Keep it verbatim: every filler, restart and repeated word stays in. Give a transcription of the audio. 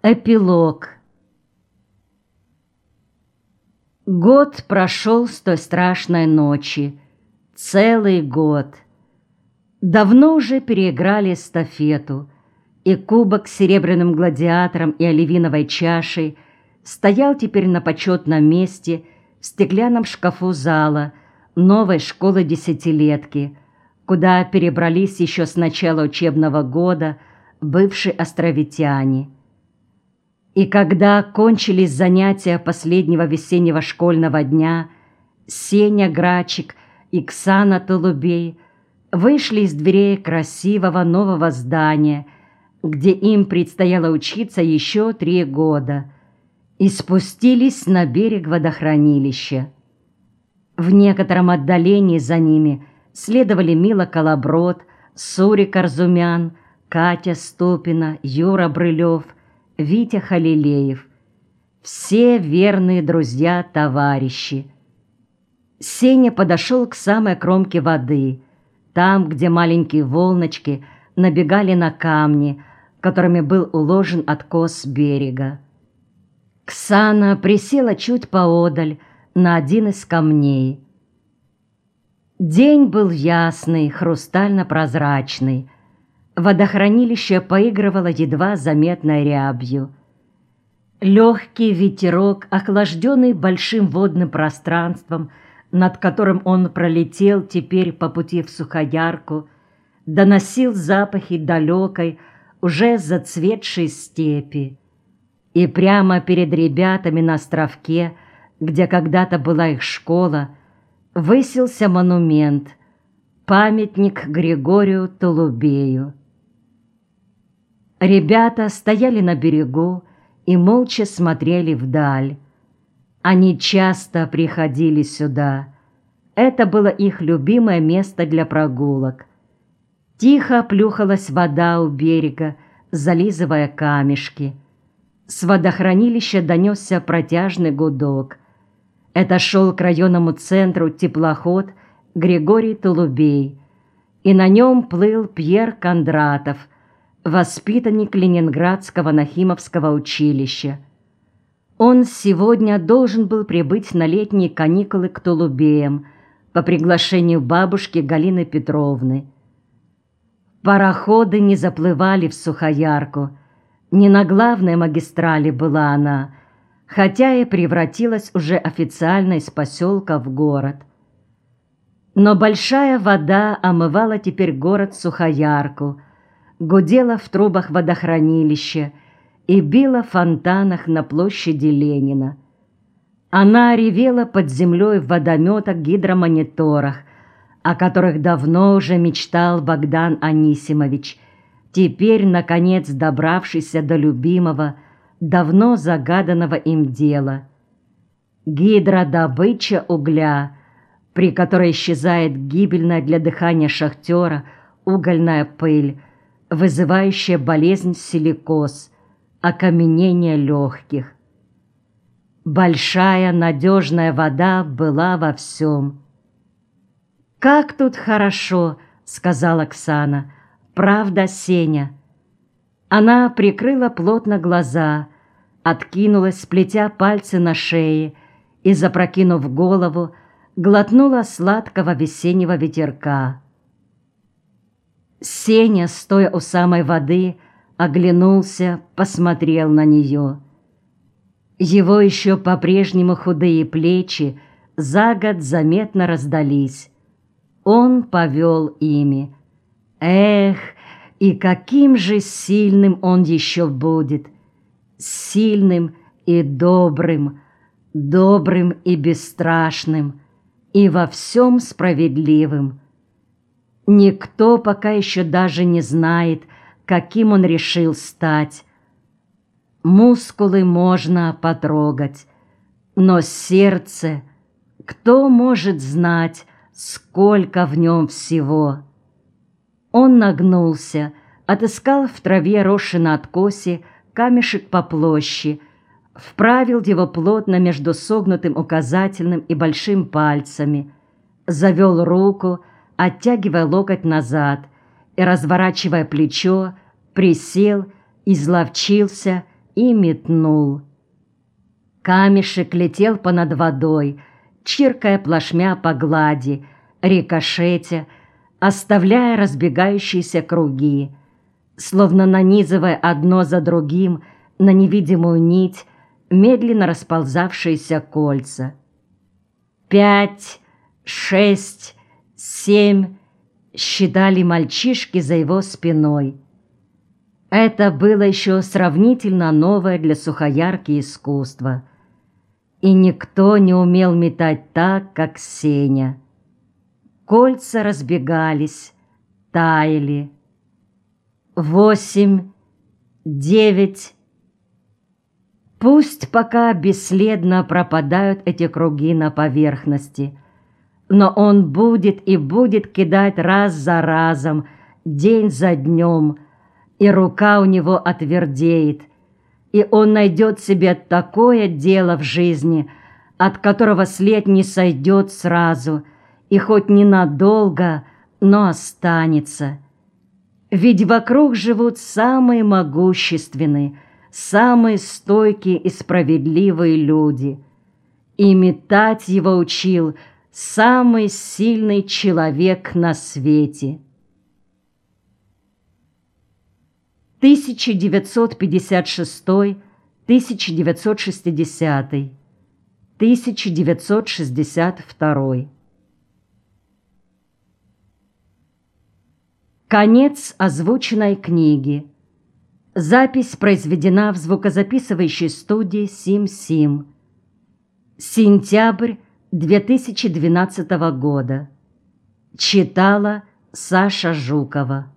Эпилог. Год прошел с той страшной ночи. Целый год. Давно уже переиграли эстафету, и кубок с серебряным гладиатором и оливиновой чашей стоял теперь на почетном месте в стеклянном шкафу зала новой школы десятилетки, куда перебрались еще с начала учебного года бывшие островитяне. И когда кончились занятия последнего весеннего школьного дня, Сеня Грачик и Ксана Толубей вышли из дверей красивого нового здания, где им предстояло учиться еще три года, и спустились на берег водохранилища. В некотором отдалении за ними следовали Мила Колоброд, Сурик Арзумян, Катя Ступина, Юра Брылев, Витя Халилеев, все верные друзья-товарищи. Сеня подошел к самой кромке воды, там, где маленькие волночки набегали на камни, которыми был уложен откос берега. Ксана присела чуть поодаль на один из камней. День был ясный, хрустально-прозрачный. Водохранилище поигрывало едва заметной рябью. Легкий ветерок, охлажденный большим водным пространством, над которым он пролетел теперь по пути в Сухоярку, доносил запахи далекой, уже зацветшей степи. И прямо перед ребятами на островке, где когда-то была их школа, высился монумент, памятник Григорию Толубею. Ребята стояли на берегу и молча смотрели вдаль. Они часто приходили сюда. Это было их любимое место для прогулок. Тихо плюхалась вода у берега, зализывая камешки. С водохранилища донесся протяжный гудок. Это шел к районному центру теплоход Григорий Толубей, и на нем плыл Пьер Кондратов, воспитанник Ленинградского Нахимовского училища. Он сегодня должен был прибыть на летние каникулы к Толубеям по приглашению бабушки Галины Петровны. Пароходы не заплывали в Сухоярку, не на главной магистрали была она, хотя и превратилась уже официально из поселка в город. Но большая вода омывала теперь город Сухоярку, гудела в трубах водохранилища и била в фонтанах на площади Ленина. Она ревела под землей в водометах-гидромониторах, о которых давно уже мечтал Богдан Анисимович, теперь, наконец, добравшийся до любимого, давно загаданного им дела. Гидродобыча угля, при которой исчезает гибельная для дыхания шахтера угольная пыль, вызывающая болезнь силикоз, окаменение легких. Большая надежная вода была во всем. «Как тут хорошо!» — сказала Оксана. «Правда, Сеня?» Она прикрыла плотно глаза, откинулась, сплетя пальцы на шее, и, запрокинув голову, глотнула сладкого весеннего ветерка. Сеня, стоя у самой воды, оглянулся, посмотрел на нее. Его еще по-прежнему худые плечи за год заметно раздались. Он повел ими. Эх, и каким же сильным он еще будет! Сильным и добрым, добрым и бесстрашным, и во всем справедливым. Никто пока еще даже не знает, каким он решил стать. Мускулы можно потрогать, но сердце, кто может знать, сколько в нем всего? Он нагнулся, отыскал в траве, росшей на откосе, камешек поплощи, вправил его плотно между согнутым указательным и большим пальцами, завел руку, оттягивая локоть назад и, разворачивая плечо, присел, изловчился, и метнул. Камешек летел понад водой, чиркая плашмя по глади, рикошетя, оставляя разбегающиеся круги, словно нанизывая одно за другим на невидимую нить медленно расползавшиеся кольца. Пять, шесть, семь считали мальчишки за его спиной. Это было еще сравнительно новое для Сухоярки искусство, и никто не умел метать так, как Сеня. Кольца разбегались, таяли. Восемь, девять. Пусть пока бесследно пропадают эти круги на поверхности, но он будет и будет кидать раз за разом, день за днем, и рука у него отвердеет, и он найдет себе такое дело в жизни, от которого след не сойдет сразу, и хоть ненадолго, но останется. Ведь вокруг живут самые могущественные, самые стойкие и справедливые люди, и метать его учил самый сильный человек на свете. тысяча девятьсот пятьдесят шестой — тысяча девятьсот шестидесятый, тысяча девятьсот шестьдесят второй. Конец озвученной книги. Запись произведена в звукозаписывающей студии Сим-Сим. Сентябрь две тысячи двенадцатого года. Читала Саша Жукова.